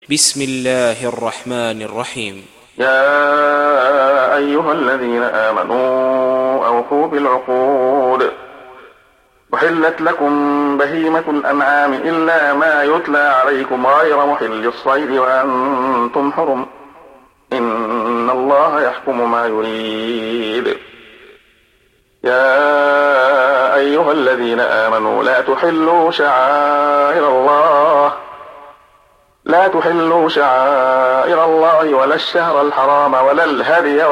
بسم الله الرحمن الرحيم. يا أيها الذين آمنوا أوفوا بالعقود. أحلت لكم بهيمة الأنعام إلا ما يتلى عليكم غير محل الصيد وأنتم حرم، إن الله يحكم ما يريد. يا أيها الذين آمنوا لا تحلوا شعائر الله ولا الشهر الحرام ولا الهدي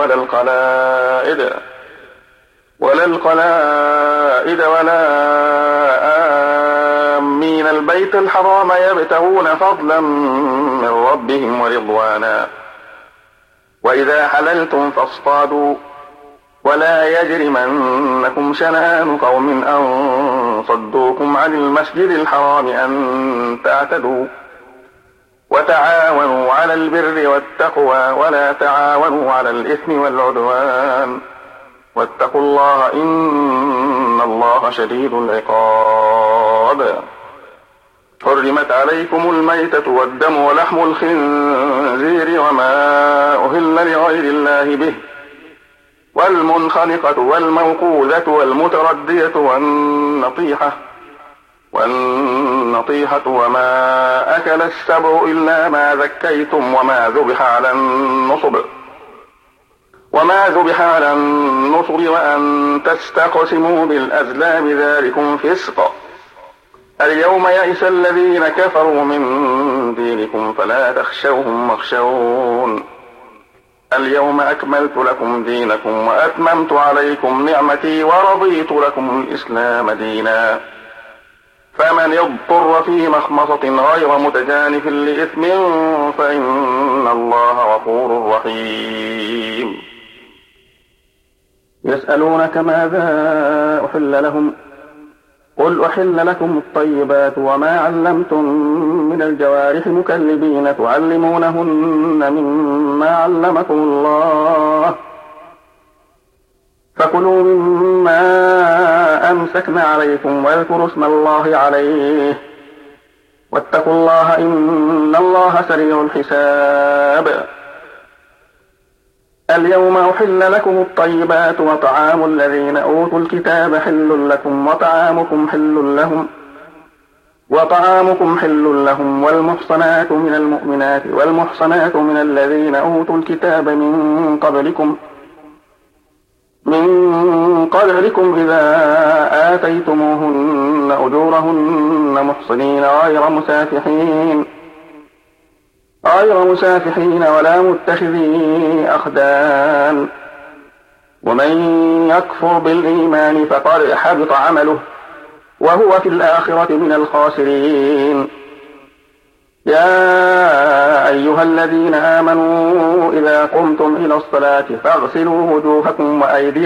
ولا القلائد ولا آمين البيت الحرام يبتغون فضلا من ربهم ورضوانا. وإذا حللتم فاصطادوا ولا يجرمنكم شنآن قوم أن صدوكم عن المسجد الحرام أن تعتدوا. وتعاونوا على البر والتقوى ولا تعاونوا على الإثم والعدوان، واتقوا الله إن الله شديد العقاب. حرمت عليكم الميتة والدم ولحم الخنزير وما أهل لغير الله به، والمنخنقة والموقوذة والمتردية والنطيحة وما أكل السبع إلا ما ذكيتم وما ذبح على النصب وأن تستقسموا بالأزلام ذلكم فسق. اليوم يئس الذين كفروا من دينكم فلا تخشوهم واخشون. اليوم أكملت لكم دينكم وأتممت عليكم نعمتي ورضيت لكم الإسلام دينا. فمن يضطر في مخمصة غير متجانف لإثم فإن الله غفور رحيم. يسألونك ماذا أحل لهم، قل أحل لكم الطيبات وما علمتم من الجوارح مكلبين تعلمونهن مما علمكم الله، فكلوا مما أمسكن عليكم واذكروا اسم الله عليه، واتقوا الله إن الله سريع الحساب. اليوم أحل لكم الطيبات وطعام الذين أوتوا الكتاب حل لكم وطعامكم حل لهم والمحصنات من المؤمنات والمحصنات من الذين أوتوا الكتاب من قبلكم إذا آتيتموهن أجورهن محصنين غير مسافحين ولا متخذي أخدان، ومن يكفر بالإيمان فقد حبط عمله وهو في الآخرة من الخاسرين. يا أيها الذين آمنوا إذا قمتم إلى الصلاة فاغسلوا وجوهكم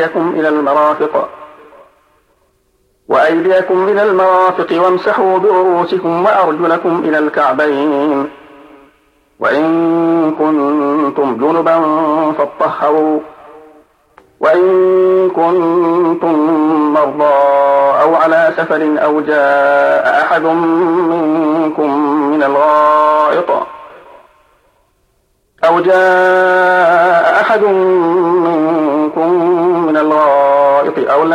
وأيديكم إلى المرافق وامسحوا برؤوسكم وأرجلكم إلى الكعبين، وإن كنتم جنبا فاطهروا، وإن كنتم مرضى أو على سفر أو جاء أحد منكم من الغائط أو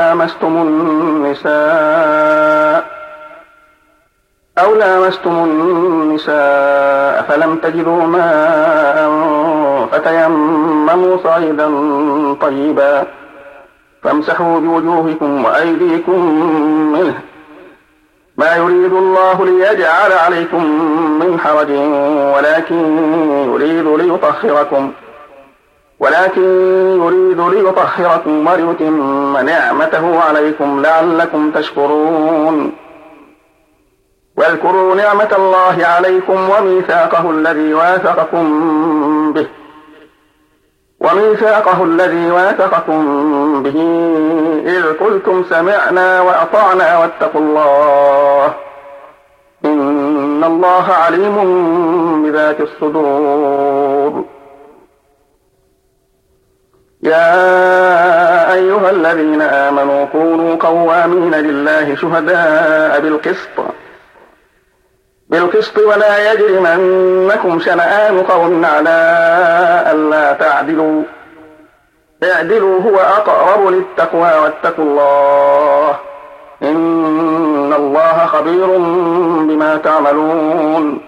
لامستم النساء فلم تجدوا ماء فتيمموا صعيدا طيبا فامسحوا بوجوهكم وأيديكم منه، ما يريد الله ليجعل عليكم من حرج ولكن يريد ليطهركم وليتم نعمته عليكم لعلكم تشكرون. واذكروا نعمة الله عليكم وميثاقه الذي واثقكم به إذ قلتم سمعنا وأطعنا واتقوا الله إن الله عليم بذات الصدور. يا أيها الذين آمنوا كونوا قوامين لله شهداء بالقسط بالقسط ولا يجرمنكم شنآن قوم على ألا تعدلوا اعدلوا هو أقرب للتقوى واتقوا الله إن الله خبير بما تعملون.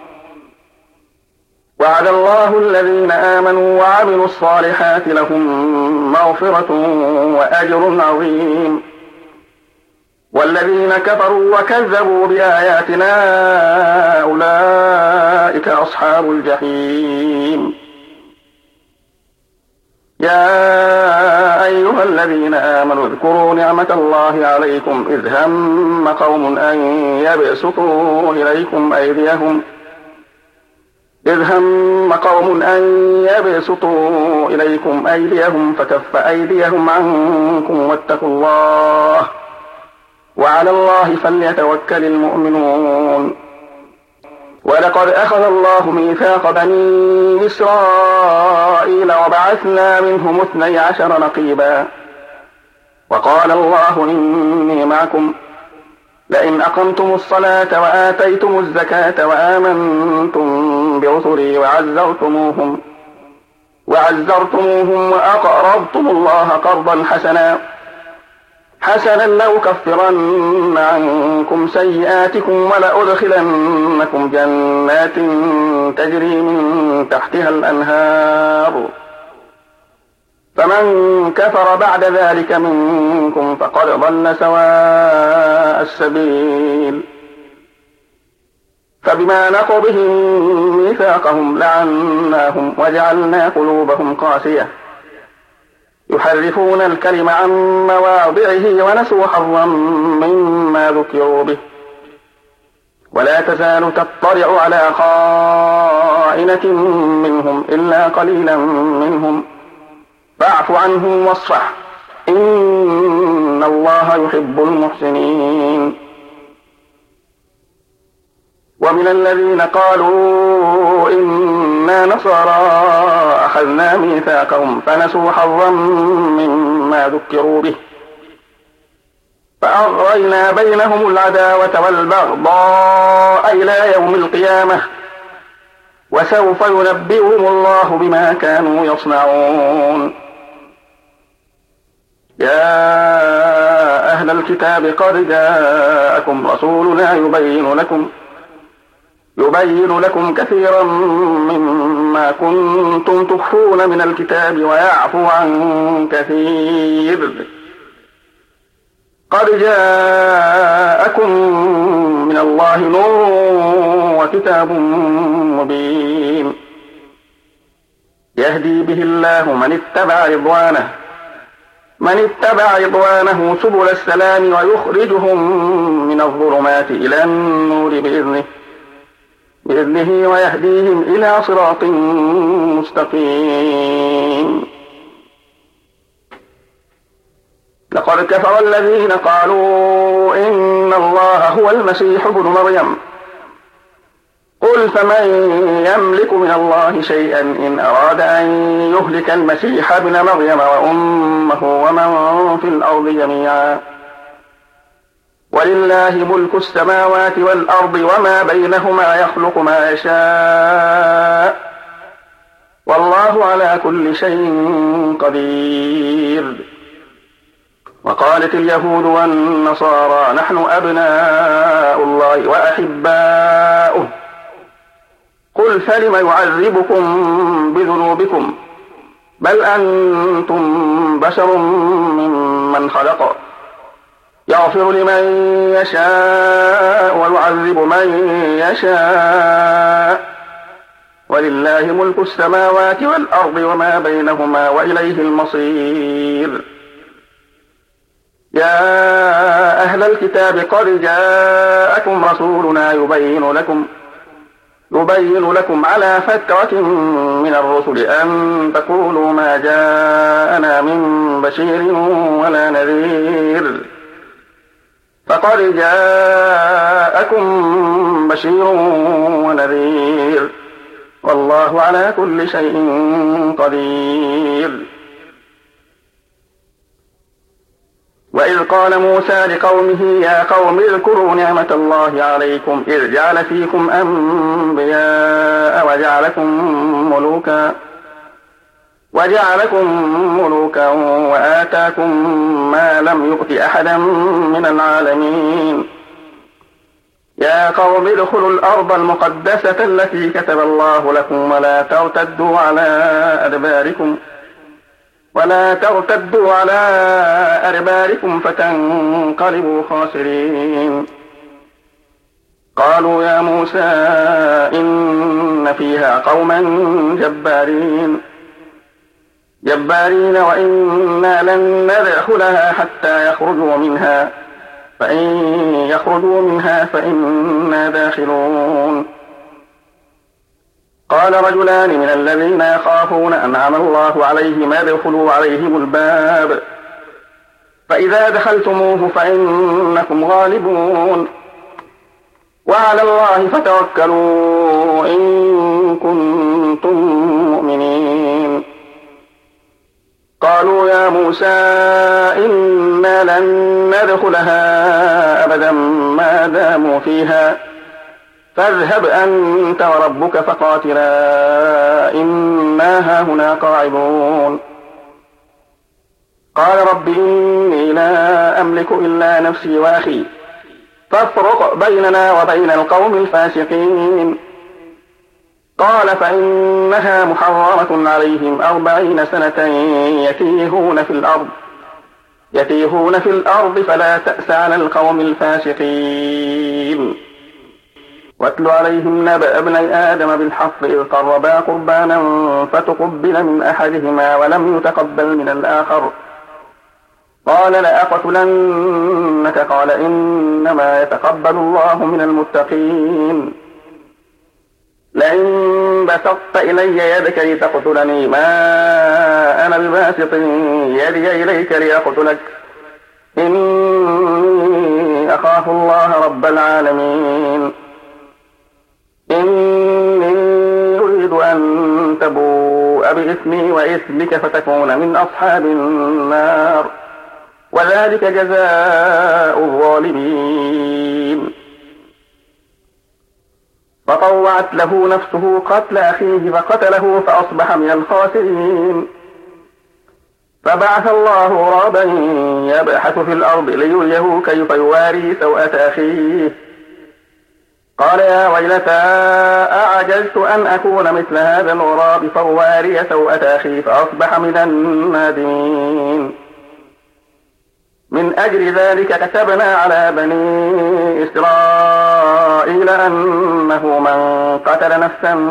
وعد الله الذين آمنوا وعملوا الصالحات لهم مغفرة وأجر عظيم. والذين كفروا وكذبوا بآياتنا أولئك أصحاب الجحيم. يا أيها الذين آمنوا اذكروا نعمة الله عليكم إذ هم قوم أن يبسطوا إليكم أيديهم فكف أيديهم عنكم واتقوا الله وعلى الله فليتوكل المؤمنون. ولقد أخذ الله ميثاق بني إسرائيل وبعثنا منهم 12 نقيبا وقال الله إني معكم لئن أقمتم الصلاة وآتيتم الزكاة وآمنتم برسلي وعزرتموهم وأقرضتم الله قرضا حسنا لأكفرن عنكم سيئاتكم ولأدخلنكم جنات تجري من تحتها الأنهار فمن كفر بعد ذلك منكم فقد ضل سواء السبيل. فبما نقضهم ميثاقهم لعناهم وجعلنا قلوبهم قاسية يحرفون الكلم عن مواضعه ونسوا حظا مما ذكروا به ولا تزال تطلع على خائنة منهم إلا قليلا منهم فاعف عنهم واصفح إن الله يحب المحسنين. ومن الذين قالوا إنا نصارى أخذنا ميثاقهم فنسوا حظا مما ذكروا به فأغرينا بينهم العداوة والبغضاء إلى يوم القيامة وسوف ينبئهم الله بما كانوا يصنعون. يا أهل الكتاب قد جاءكم رسولنا يبين لكم كثيرا مما كنتم تخفون من الكتاب ويعفو عن كثير. قد جاءكم من الله نور وكتاب مبين يهدي به الله من اتبع رضوانه سبل السلام ويخرجهم من الظلمات إلى النور بإذنه ويهديهم إلى صراط مستقيم. لقد كفر الذين قالوا إن الله هو المسيح ابن مريم قل فمن يملك من الله شيئا إن أراد أن يهلك المسيح ابن مريم وأمه ومن في الأرض جميعا ولله ملك السماوات والأرض وما بينهما يخلق ما يشاء والله على كل شيء قدير. وقالت اليهود والنصارى نحن أبناء الله وأحباؤه قل فلم يعذبكم بذنوبكم بل أنتم بشر ممن خلق يغفر لمن يشاء ويعذب من يشاء ولله ملك السماوات والأرض وما بينهما وإليه المصير. يا أهل الكتاب قد جاءكم رسولنا يبين لكم على فترة من الرسل أن تقولوا ما جاءنا من بشير ولا نذير فقد جاءكم بشير ونذير والله على كل شيء قدير. وإذ قال موسى لقومه يا قوم اذكروا نعمة الله عليكم إذ جعل فيكم أنبياء وجعلكم ملوكا وآتاكم ما لم يؤت أحدا من العالمين يا قوم ادخلوا الأرض المقدسة التي كتب الله لكم ولا ترتدوا على أدباركم فتنقلبوا خاسرين قالوا يا موسى إن فيها قوما جبارين وإنا لن ندخلها حتى يخرجوا منها فإن يخرجوا منها فإنا داخلون قال رجلان من الذين يخافون أنعم الله عليهم ادخلوا عليهم الباب فإذا دخلتموه فإنكم غالبون وعلى الله فتوكلوا إن كنتم مؤمنين قالوا يا موسى إنا لن ندخلها أبدا ما داموا فيها فاذهب أنت وربك فقاتلا إنا هاهنا قاعدون قال رب إني لا أملك إلا نفسي وأخي فافرق بيننا وبين القوم الفاسقين قال فإنها محرمة عليهم 40 سنة يتيهون في الأرض فلا تأس على القوم الفاسقين واتل عليهم نبأ ابني آدم بالحق إذ قربا قربانا فتقبل من أحدهما ولم يتقبل من الآخر قال لأقتلنك قال إنما يتقبل الله من المتقين لئن بسطت إلي يدك لتقتلني ما أنا بباسط يدي إليك لأقتلك إني أخاف الله رب العالمين إني أريد أن تبوء بإثمي وإثمك فتكون من أصحاب النار وذلك جزاء الظالمين فطوعت له نفسه قتل أخيه فقتله فأصبح من الخاسرين فبعث الله غرابا يبحث في الأرض ليريه كيف يواري سوءة أخيه قال يا ويلتى أعجزت أن أكون مثل هذا الغراب فواري سوءة أخي فأصبح من النادمين من أجل ذلك كتبنا على بني إسرائيل أنه من قتل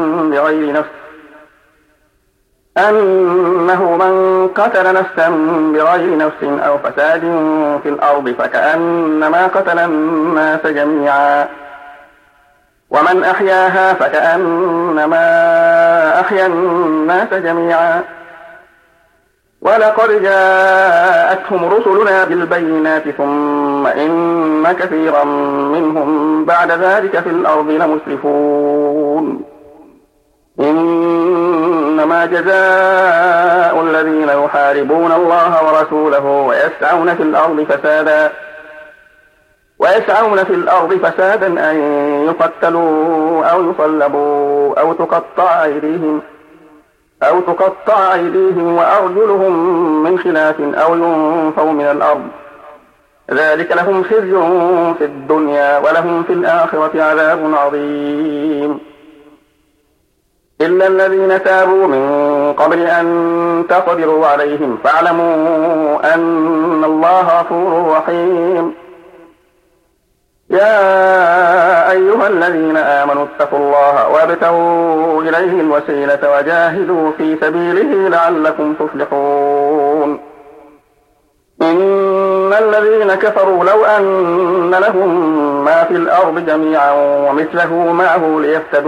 نفسا بغير نفس أو فساد في الأرض فكأنما قتل الناس جميعا ومن أحياها فكأنما أحيا الناس جميعا ولقد جاءتهم رسلنا بالبينات ثم إن كثيرا منهم بعد ذلك في الأرض لمسرفون إنما جزاء الذين يحاربون الله ورسوله ويسعون في الأرض فسادا أن يقتلوا أو يصلبوا أو تقطع أيديهم وأرجلهم من خلاف أو ينفوا من الأرض ذلك لهم خزي في الدنيا ولهم في الآخرة عذاب عظيم إلا الذين تابوا من قبل أن تقدروا عليهم فاعلموا أن الله غفور رحيم يا أيها الذين آمنوا اتقوا الله وابتغوا إليه الوسيلة وجاهدوا في سبيله لعلكم تفلحون إن الذين كفروا لو أن لهم ما في الأرض جميعا ومثله معه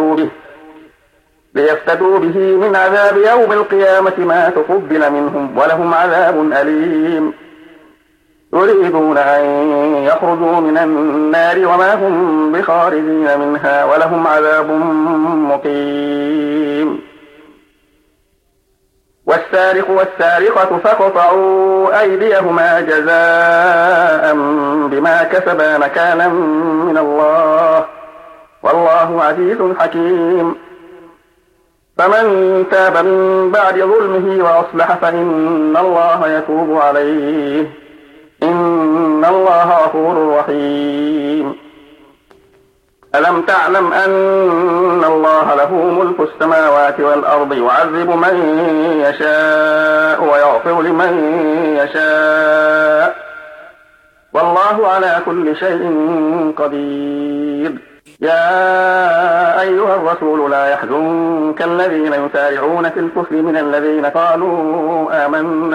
ليفتدوا به من عذاب يوم القيامة ما تقبل منهم ولهم عذاب أليم يريدون أن يخرجوا من النار وما هم بخارجين منها ولهم عذاب مقيم السارق والسارقة فاقطعوا أيديهما جزاء بما كسبا نكالا من الله والله عزيز حكيم. فمن تاب من بعد ظلمه وأصلح فإن الله يتوب عليه إن الله غفور رحيم. ألم تعلم أن الله له ملك السماوات والأرض يعذب من يشاء ويغفر لمن يشاء والله على كل شيء قدير. يا أيها الرسول لا يحزنك الذين يسارعون في الكفر من الذين قالوا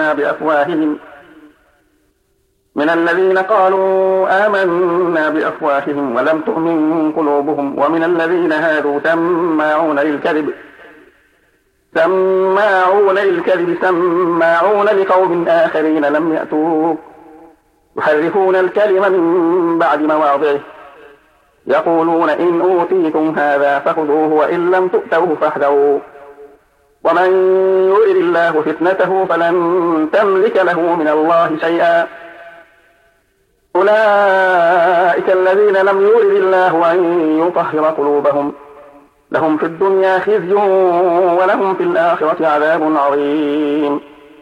آمنا بأفواههم ولم تؤمن قلوبهم ومن الذين هادوا سماعون للكذب سماعون لقوم آخرين لم يأتوك يحرفون الكلم من بعد مواضعه يقولون إن أوتيتم هذا فخذوه وإن لم تؤتوه فاحذروا ومن يرد الله فتنته فلن تملك له من الله شيئا. أولئك الذين لم يرد الله أن يطهر قلوبهم لهم في الدنيا خزي ولهم في الآخرة عذاب عظيم.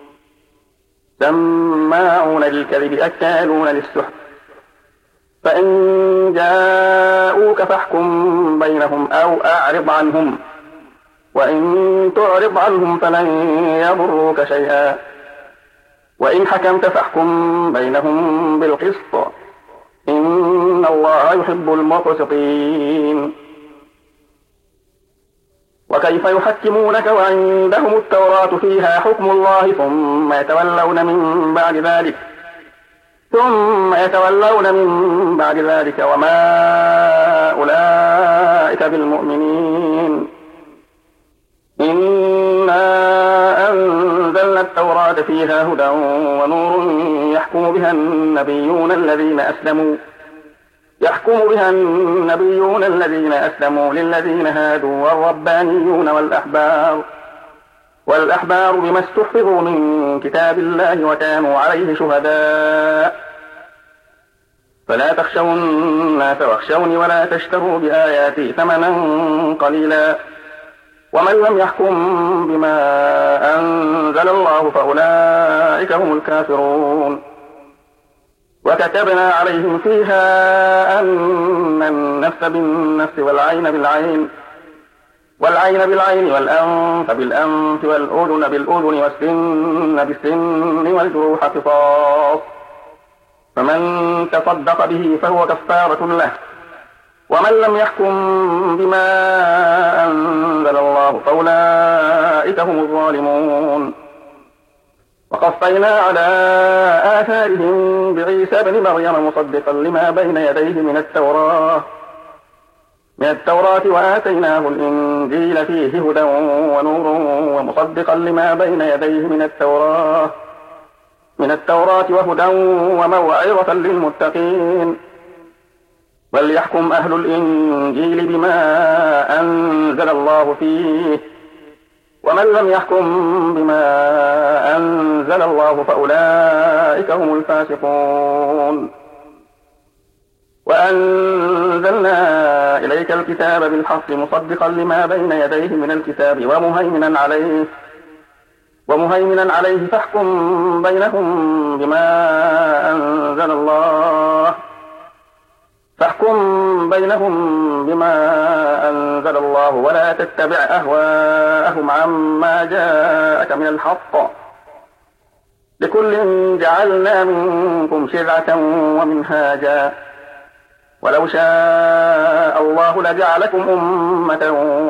سماعون للكذب أكالون للسحت فإن جاءوك فاحكم بينهم أو أعرض عنهم وإن تعرض عنهم فلن يضروك شيئا وإن حكمت فاحكم بينهم بالقسط إن الله يحب المقسطين. وكيف يحكمونك وعندهم التوراة فيها حكم الله ثم يتولون من بعد ذلك وما أولئك بالمؤمنين. إنا أنزلنا التوراة فيها هدى ونور يحكم بها النبيون الذين أسلموا للذين هادوا والربانيون والأحبار بما استحفظوا من كتاب الله وكانوا عليه شهداء فلا تخشوا الناس واخشوني ولا تشتروا بآياتي ثمنا قليلا ومن لم يحكم بما أنزل الله فأولئك هم الكافرون. وكتبنا عليهم فيها أن النفس بالنفس والعين بالعين والأنف بالأنف والأذن بالأذن والسن بالسن والجروح قصاص فمن تصدق به فهو كفارة له ومن لم يحكم بما أنزل الله فأولئك هم الظالمون. وقفينا على آثارهم بعيسى بن مريم مصدقا لما بين يديه من التوراة وآتيناه الإنجيل فيه هدى ونور ومصدقا لما بين يديه من التوراة وهدى وموعظة للمتقين. وليحكم أهل الإنجيل بما أنزل الله فيه ومن لم يحكم بما أنزل الله فأولئك هم الفاسقون. وأنزلنا إليك الكتاب بالحق مصدقا لما بين يديه من الكتاب ومهيمنا عليه فاحكم بينهم بما أنزل الله ولا تتبع أهواءهم عما جاءك من الحق لكل جعلنا منكم شرعة ومنهاجا ولو شاء الله لجعلكم أمة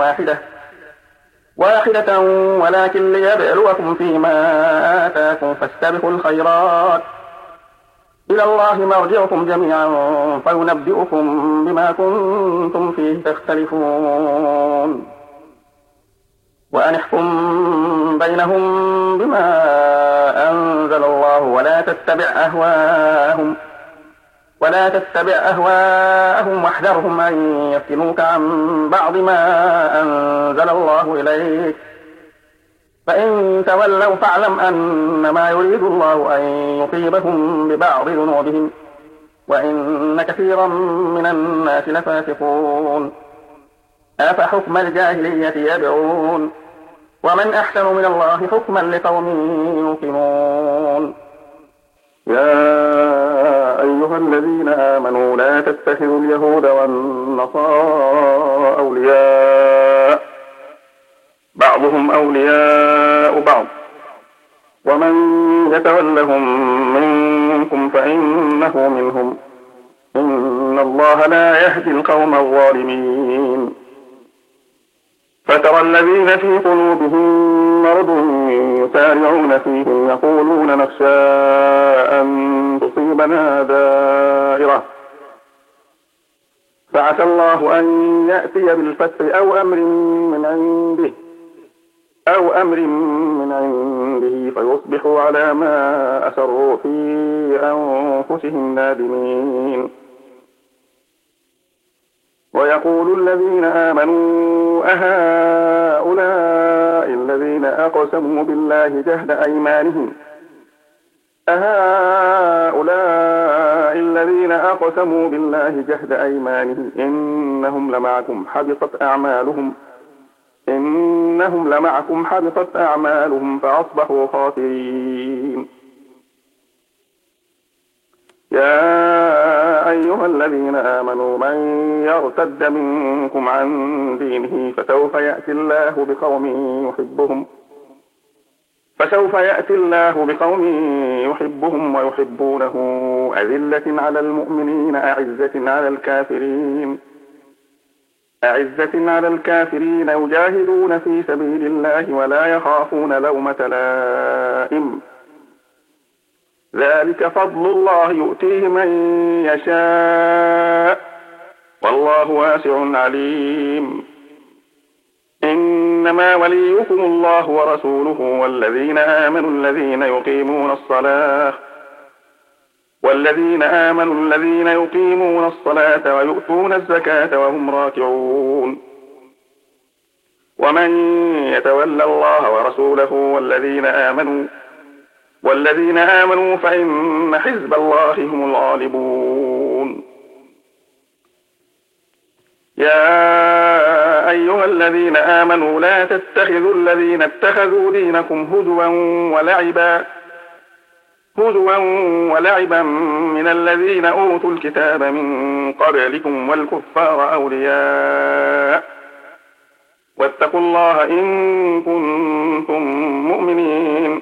واحدة ولكن ليبلوكم فيما آتاكم فاستبقوا الخيرات إلى الله مرجعكم جميعا فينبئكم بما كنتم فيه تختلفون. وأن احكم بينهم بما أنزل الله ولا تتبع أهواءهم واحذرهم أن يفتنوك عن بعض ما أنزل الله إليك فإن تولوا فاعلم أنما يريد الله أن يصيبهم ببعض ذنوبهم وإن كثيرا من الناس لفاسقون. أفحكم الجاهلية يبغون ومن أحسن من الله حكما لقوم يوقنون. يا أيها الذين آمنوا لا تتخذوا اليهود والنصارى أولياء بعضهم أولياء بعض ومن يتولهم منكم فإنه منهم إن الله لا يهدي القوم الظالمين. فترى الذين في قلوبهم مرض يسارعون فيهم يقولون نخشى أن تصيبنا دائرة فعسى الله أن يأتي بالفتح أو أمر من عنده فيصبحوا على ما أسروا في أنفسهم نادمين. ويقول الذين آمنوا أهؤلاء الذين أقسموا بالله جهد أيمانهم إنهم لمعكم حبطت أعمالهم فأصبحوا خاسرين. يا أيها الذين آمنوا من يرتد منكم عن دينه فسوف يأتي الله بقوم يحبهم ويحبونه أذلة على المؤمنين أعزة على الكافرين يجاهدون في سبيل الله ولا يخافون لومة لائم. ذلك فضل الله يؤتيه من يشاء والله واسع عليم. إنما وليكم الله ورسوله والذين آمنوا الذين يقيمون الصلاة ويؤتون الزكاة وهم راكعون. ومن يتول الله ورسوله والذين آمنوا فإن حزب الله هم الغالبون. يا أيها الذين آمنوا لا تتخذوا الذين اتخذوا دينكم هزوا ولعبا من الذين أوتوا الكتاب من قبلكم والكفار أولياء واتقوا الله إن كنتم مؤمنين.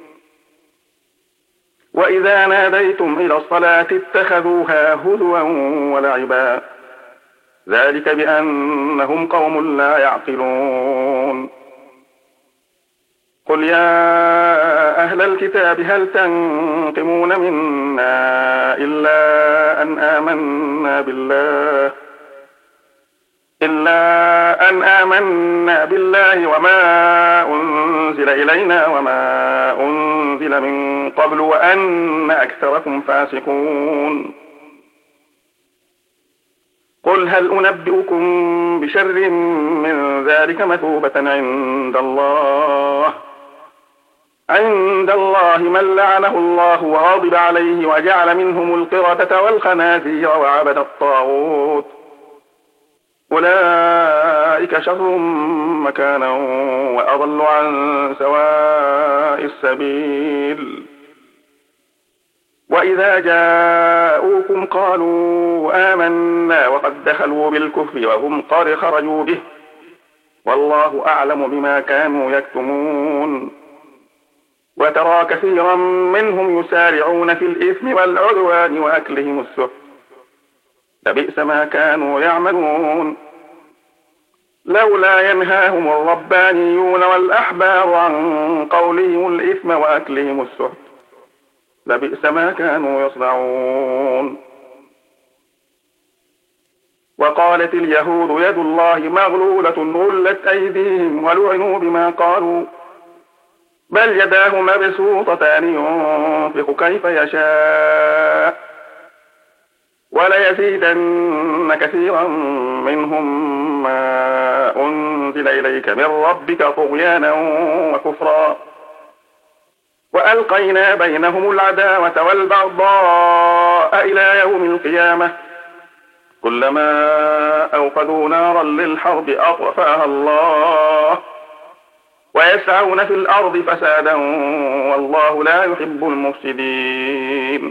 وإذا ناديتم إلى الصلاة اتخذوها هزوا ولعبا ذلك بأنهم قوم لا يعقلون. قل يا أهل الكتاب هل تنقمون منا إلا أن آمنا بالله وما أنزل إلينا وما أنزل من قبل وأن أكثركم فاسقون. قل هل أنبئكم بشر من ذلك مثوبة عند الله من لعنه الله وغضب عليه وجعل منهم القردة والخنازير وعبد الطاغوت أولئك شر مكانا وأضل عن سواء السبيل. وإذا جاءوكم قالوا آمنا وقد دخلوا بالكفر وهم قد خرجوا به والله أعلم بما كانوا يكتمون. وترى كثيرا منهم يسارعون في الإثم والعدوان وأكلهم السحت لبئس ما كانوا يعملون. لولا ينهاهم الربانيون والأحبار عن قولهم الإثم وأكلهم السحت لبئس ما كانوا يصنعون. وقالت اليهود يد الله مغلولة غلت أيديهم ولعنوا بما قالوا بل يداه مبسوطتان ينفق كيف يشاء وليزيدن كثيرا منهم ما أنزل إليك من ربك طغيانا وكفرا وألقينا بينهم العداوة والبغضاء إلى يوم القيامة كلما أوقدوا نارا للحرب أطفأها الله ويسعون في الأرض فسادا والله لا يحب المفسدين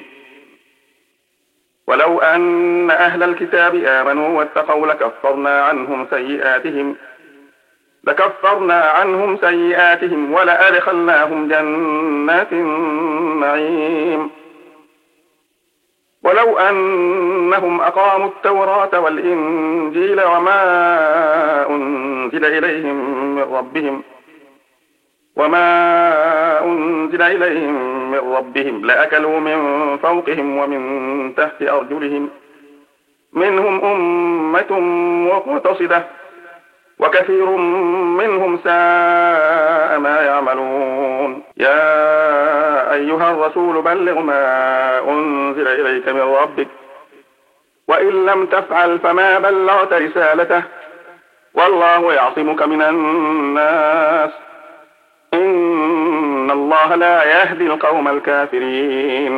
ولو أن أهل الكتاب آمنوا واتقوا لكفرنا عنهم سيئاتهم ولأدخلناهم جنات النعيم ولو أنهم أقاموا التوراة والإنجيل وما أنزل إليهم من ربهم لأكلوا من فوقهم ومن تحت أرجلهم منهم أمة مقتصدة وكثير منهم ساء ما يعملون يا أيها الرسول بلغ ما أنزل إليك من ربك وإن لم تفعل فما بلغت رسالته والله يعصمك من الناس إن الله لا يهدي القوم الكافرين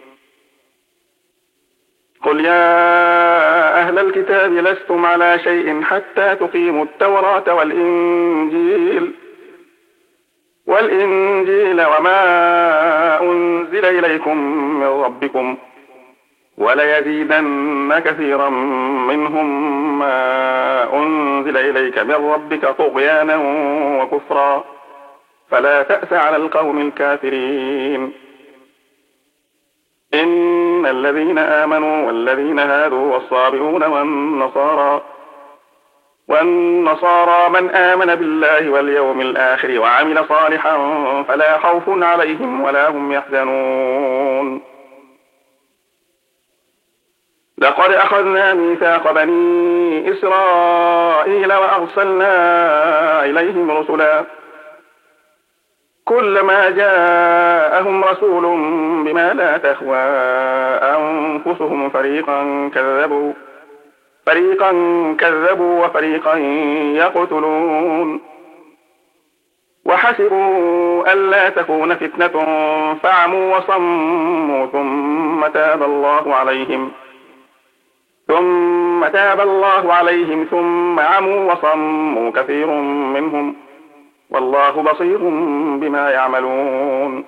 قل يا أهل الكتاب لستم على شيء حتى تقيموا التوراة والإنجيل وما أنزل إليكم من ربكم وليزيدن كثيرا منهم ما أنزل إليك من ربك طغيانا وكفرا فلا تأس على القوم الكافرين إن الذين آمنوا والذين هادوا والصابئون والنصارى من آمن بالله واليوم الآخر وعمل صالحا فلا خوف عليهم ولا هم يحزنون لقد أخذنا ميثاق بني إسرائيل وأرسلنا إليهم رسلا كلما جاءهم رسول بما لا تهوى أنفسهم فريقا كذبوا وفريقا يقتلون وحسبوا ألا تكون فتنة فعموا وصموا ثم تاب الله عليهم ثم عموا وصموا كثير منهم والله بصير بما يعملون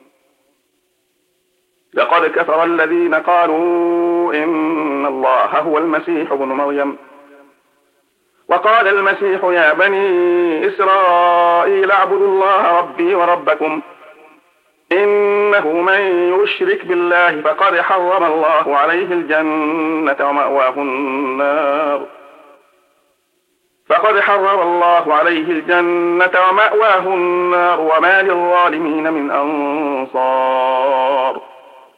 لقد كفر الذين قالوا إن الله هو المسيح ابن مريم وقال المسيح يا بني إسرائيل اعبدوا الله ربي وربكم إنه من يشرك بالله فقد حرم الله عليه الجنة ومأواه النار وما للظالمين من أنصار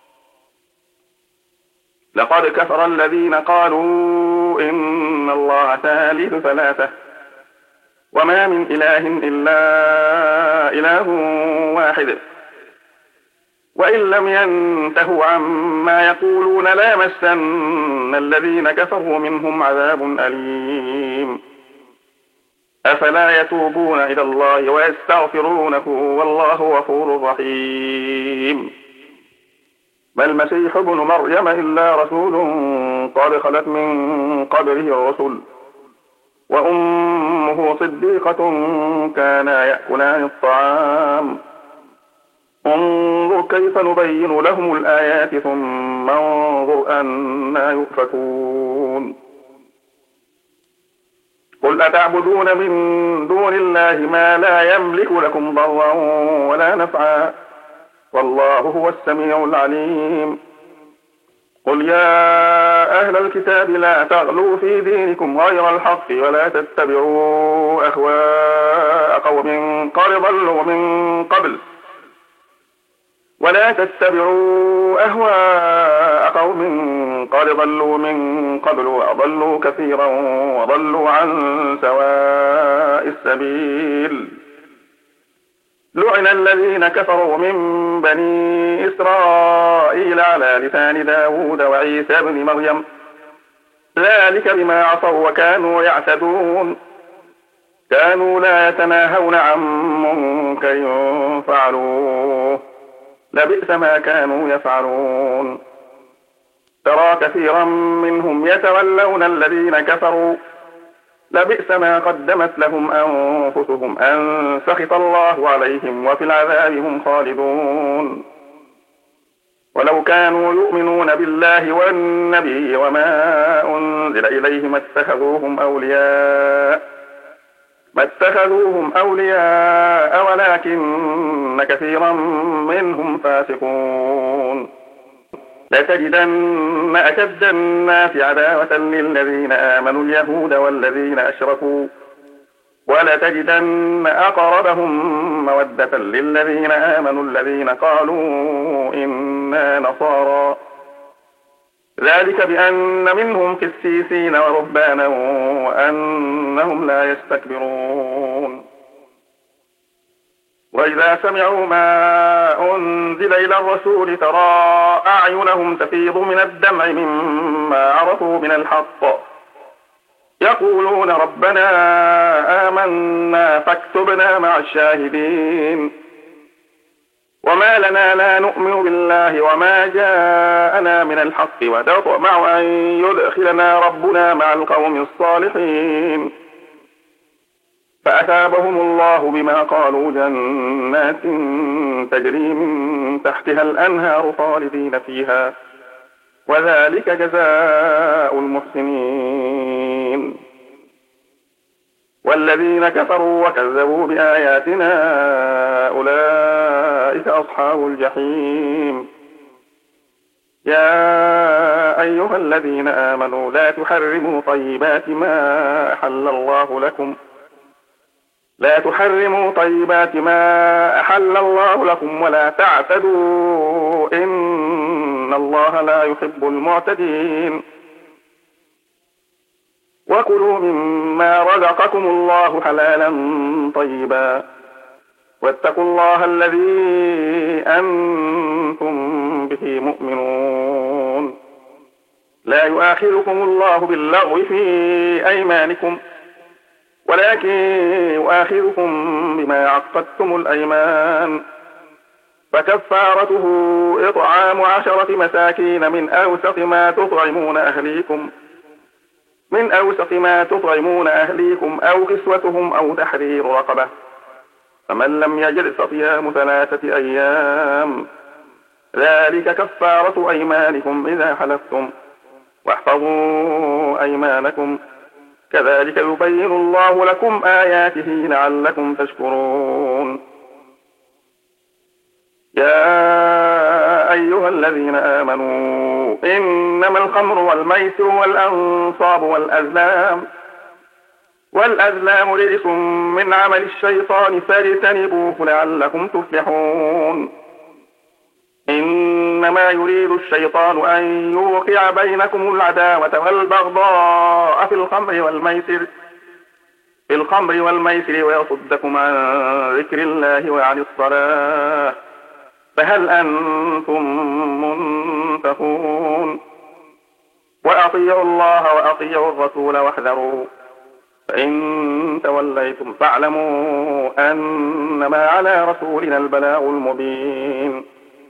لقد كفر الذين قالوا إن الله ثالث ثلاثة وما من إله إلا إله واحد وإن لم ينتهوا عما يقولون ليمسن الذين كفروا منهم عذاب أليم أفلا يتوبون إلى الله ويستغفرونه والله غفور رحيم ما المسيح ابن مريم إلا رسول قد خلت من قبله الرسل وأمه صديقة كانا يأكلان الطعام انظر كيف نبين لهم الآيات ثم انظر أنى يؤفكون قل أتعبدون من دون الله ما لا يملك لكم ضرا ولا نفعا والله هو السميع العليم قل يا أهل الكتاب لا تغلوا في دينكم غير الحق ولا تتبعوا أهواء قوم قد ضلوا من قبل وأضلوا كثيرا وضلوا عن سواء السبيل لعن لعن الذين كفروا من بني إسرائيل على لسان داود وعيسى بن مريم ذلك بما عصوا وكانوا يعتدون كانوا لا يتناهون عن منكر فعلوه لبئس ما كانوا يفعلون ترى كثيرا منهم يتولون الذين كفروا لبئس ما قدمت لهم أنفسهم أن سخط الله عليهم وفي العذاب هم خالدون ولو كانوا يؤمنون بالله والنبي وما أنزل إليه ما اتخذوهم أولياء ولكن كثيرا منهم فاسقون لتجدن أشد الناس عداوة للذين آمنوا اليهود والذين أشركوا ولتجدن أقربهم مودة للذين آمنوا الذين قالوا إنا نصارى ذلك بأن منهم قسيسين ورهبانا وأنهم لا يستكبرون وإذا سمعوا ما أنزل إلى الرسول ترى أعينهم تفيض من الدمع مما عرفوا من الحق يقولون ربنا آمنا فاكتبنا مع الشاهدين وما لنا لا نؤمن بالله وما جاءنا من الحق ونطمع أن يدخلنا ربنا مع القوم الصالحين فأثابهم الله بما قالوا جنات تجري من تحتها الأنهار خالدين فيها وذلك جزاء المحسنين والذين كفروا وكذبوا بآياتنا أولئك أصحاب الجحيم يا أيها الذين آمنوا لا تحرموا طيبات ما أحل الله لكم ولا تعتدوا إن الله لا يحب المعتدين وكلوا مما رزقكم الله حلالا طيبا واتقوا الله الذي أنتم به مؤمنون لا يؤاخذكم الله باللغو في أيمانكم ولكن يؤاخذكم بما عقدتم الأيمان فكفارته إطعام 10 مساكين من أوسط ما تطعمون أهليكم أو كسوتهم أو تحرير رقبة فمن لم يجد فصيام 3 أيام ذلك كفارة أيمانكم إذا حلفتم واحفظوا أيمانكم كذلك يبين الله لكم آياته لعلكم تشكرون يا أيها الذين آمنوا إنما الخمر والميسر والأنصاب والأزلام رجس من عمل الشيطان فاجتنبوه لعلكم تفلحون إنما يريد الشيطان أن يوقع بينكم العداوة والبغضاء في الخمر والميسر ويصدكم عن ذكر الله وعن الصلاة فهل أنتم منتهون وأطيعوا الله وأطيعوا الرسول واحذروا فإن توليتم فاعلموا أنما على رسولنا البلاغ المبين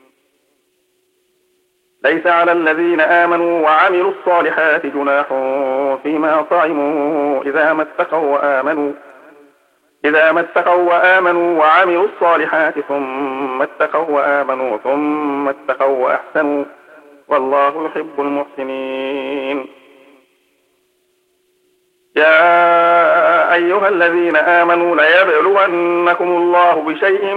ليس على الذين آمنوا وعملوا الصالحات جناح فيما طعموا إذا ما اتقوا وآمنوا وعملوا الصالحات ثم اتقوا وأحسنوا والله يحب المحسنين يا أيها الذين آمنوا ليبلونكم الله بشيء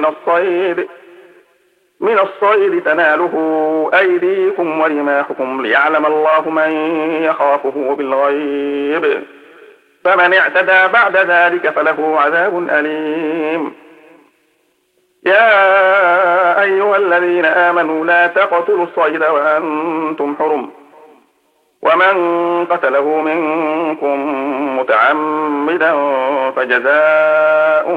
من الصيد تناله أيديكم ورماحكم ليعلم الله من يخافه بالغيب فمن اعتدى بعد ذلك فله عذاب أليم يا أيها الذين آمنوا لا تقتلوا الصيد وأنتم حرم ومن قتله منكم متعمدا فجزاء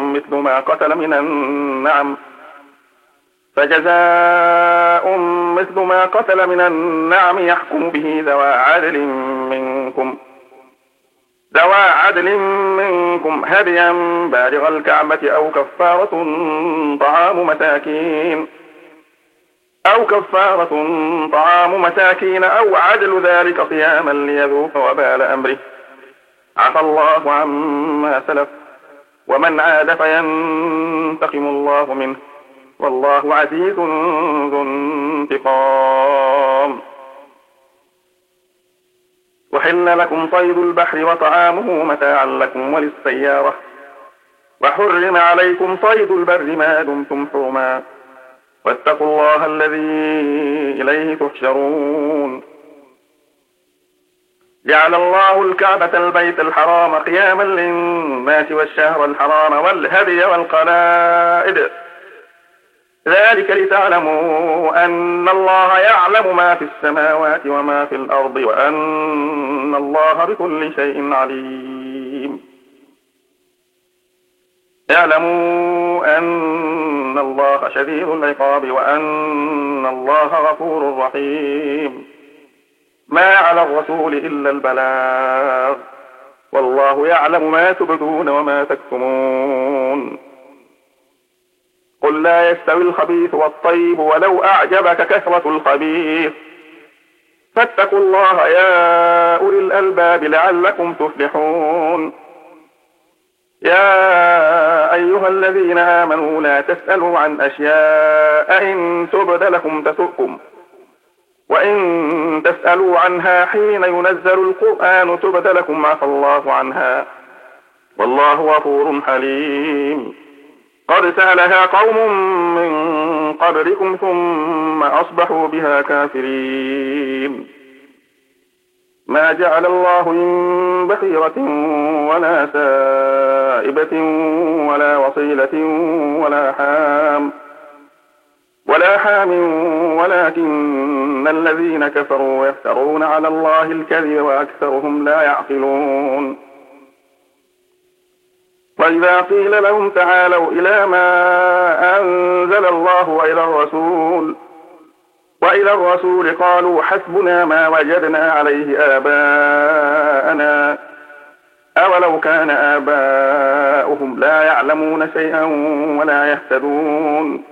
مثل ما قتل من النعم يحكم به ذوى عدل منكم هديا بالغ الكعبة أو كفارة طعام مساكين أو عدل ذلك صياما ليذوق وبال أمره. عفى الله عما سلف ومن عاد فينتقم الله منه والله عزيز ذو انتقام. وحل لكم صيد البحر وطعامه متاعا لكم وللسيارة وحرم عليكم صيد البر ما دمتم حرما واتقوا الله الذي إليه تحشرون. جعل الله الكعبة البيت الحرام قياما للناس والشهر الحرام والهدي والقلائد ذلك لتعلموا أن الله يعلم ما في السماوات وما في الأرض وأن الله بكل شيء عليم. اعلموا أن الله شديد العقاب وأن الله غفور رحيم. ما على الرسول إلا البلاغ والله يعلم ما تبدون وما تكتمون. قل لا يستوي الخبيث والطيب ولو أعجبك كثرة الخبيث فاتقوا الله يا أولي الألباب لعلكم تفلحون. يا أيها الذين آمنوا لا تسألوا عن أشياء إن تبد لكم تسؤكم وإن تسألوا عنها حين ينزل القرآن تبد لكم عفى الله عنها والله غفور حليم. قد سألها قوم من قبلكم ثم أصبحوا بها كافرين. ما جعل الله من بحيرة ولا سائبة ولا وصيلة ولا حام ولكن الذين كفروا يفترون على الله الكذب وأكثرهم لا يعقلون. وإذا قيل لهم تعالوا إلى ما أنزل الله وإلى الرسول قالوا حسبنا ما وجدنا عليه آباءنا أولو كان آباؤهم لا يعلمون شيئا ولا يهتدون.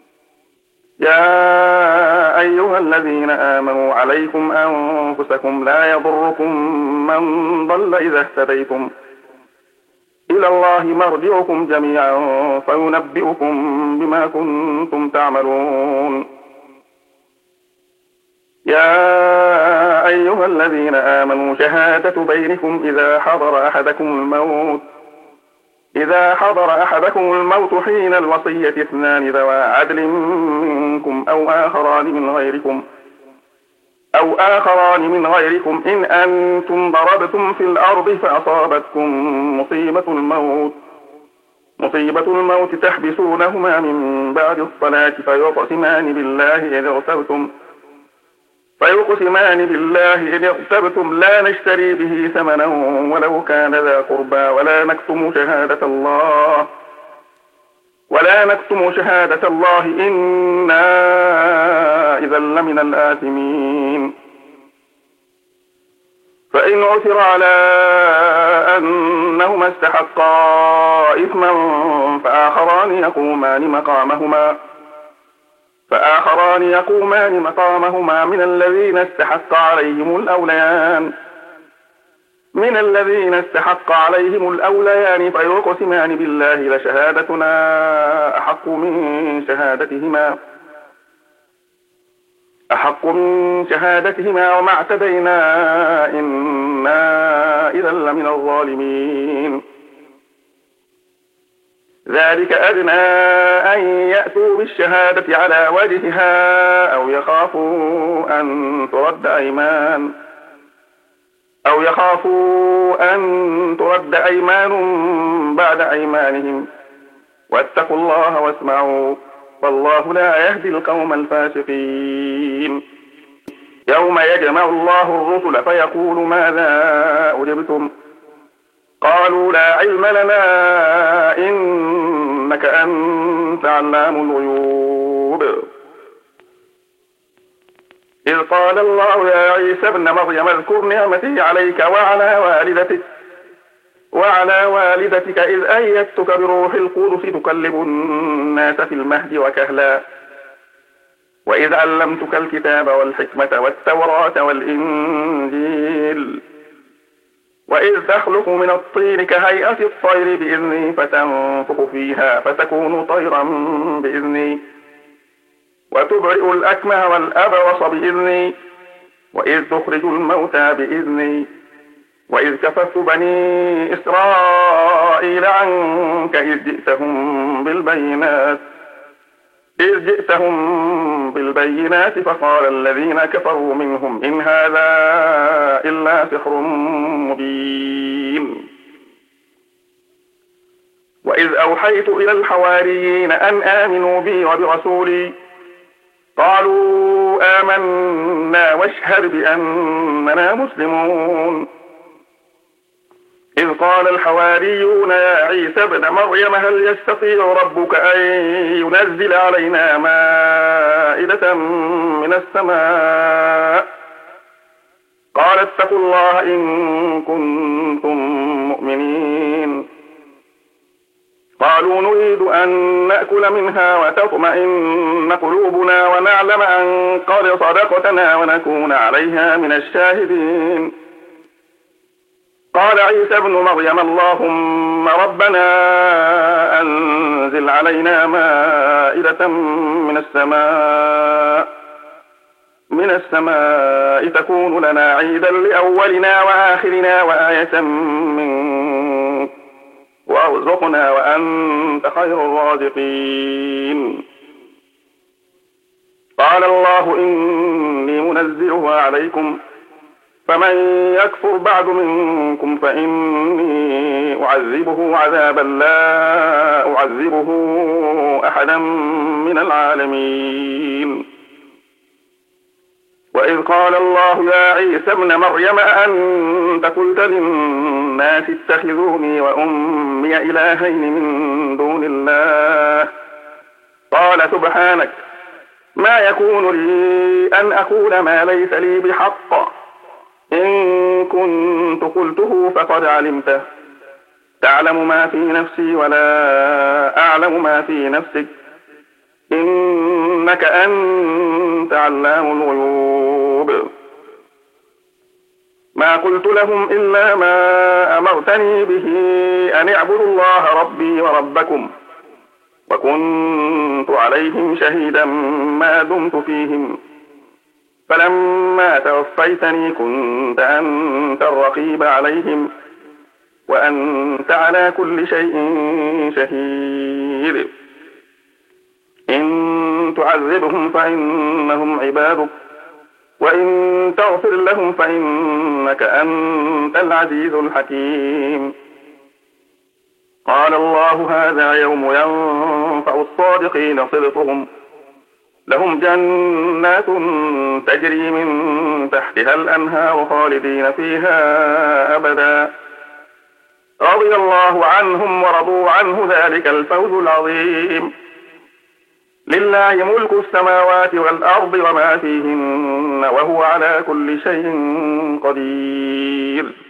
يا أيها الذين آمنوا عليكم أنفسكم لا يضركم من ضل إذا اهتديتم إلى الله مرجعكم جميعا فينبئكم بما كنتم تعملون. يا أيها الذين آمنوا شهادة بينكم إذا حضر أحدكم الموت حين الوصية اثنان ذوى عدل منكم أو آخران من غيركم إن أنتم ضربتم في الأرض فأصابتكم مصيبة الموت تحبسونهما من بعد الصلاة فيقسمان بالله إن اغتبتم لا نشتري به ثمنا ولو كان ذا قربى ولا نكتم شهادة الله إنا إذا لمن الآثمين. فإن عثر على أنهما استحقا إثما فآخران يقومان مقامهما من الذين استحق عليهم الأوليان فيقسمان بالله لشهادتنا أحق من شهادتهما وما اعتدينا إنا إذا لمن الظالمين. ذلك أدنى أن يأتوا بالشهادة على وجهها أو يخافوا أن ترد أيمان بعد أيمانهم واتقوا الله واسمعوا والله لا يهدي القوم الفاسقين. يوم يجمع الله الرسل فيقول ماذا أجبتم قالوا لا علم لنا إنك أنت علام الغيوب إذ قال الله يا عيسى ابن مريم اذكر نعمتي عليك وعلى والدتك إذ أيدتك بروح القدس تكلم الناس في المهد وكهلا وإذ علمتك الكتاب والحكمة والتوراة والإنجيل وإذ تخلق من الطين كهيئة الطير بإذني فتنفخ فيها فتكون طيرا بإذني وتبرئ الأكمه والأبرص بإذني وإذ تخرج الموتى بإذني وإذ كففت بني إسرائيل عنك إذ جئتهم بالبينات فقال الذين كفروا منهم إن هذا إلا سحر مبين وإذ أوحيت إلى الحواريين أن آمنوا بي وبرسولي قالوا آمنا واشهد بأننا مسلمون إذ قال الحواريون يا عيسى ابن مريم هل يستطيع ربك أن ينزل علينا مائدة من السماء قال اتقوا الله إن كنتم مؤمنين قالوا نريد أن نأكل منها وتطمئن قلوبنا ونعلم أن قد صدقتنا ونكون عليها من الشاهدين قال عيسى ابن مريم اللهم ربنا أنزل علينا مائدة من السماء تكون لنا عيدا لأولنا وآخرنا وآية منك وارزقنا وأنت خير الرازقين قال الله إني منزلها عليكم فمن يكفر بعد منكم فإني أعذبه عذابا لا أعذبه أحدا من العالمين وإذ قال الله يا عيسى ابن مريم أأنت قلت للناس اتخذوني وأمي إلهين من دون الله قال سبحانك ما يكون لي أن أقول ما ليس لي بحق إن كنت قلته فقد علمته تعلم ما في نفسي ولا أعلم ما في نفسك إنك أنت علام الغيوب ما قلت لهم إلا ما أمرتني به أن اعبدوا الله ربي وربكم وكنت عليهم شهيدا ما دمت فيهم فلما توفيتني كنت أنت الرقيب عليهم وأنت على كل شيء شهيد إن تعذبهم فإنهم عبادك وإن تغفر لهم فإنك أنت العزيز الحكيم قال الله هذا يوم ينفع الصادقين صدقهم لهم جنات تجري من تحتها الأنهار خالدين فيها أبدا رضي الله عنهم ورضوا عنه ذلك الفوز العظيم لله ملك السماوات والأرض وما فيهن وهو على كل شيء قدير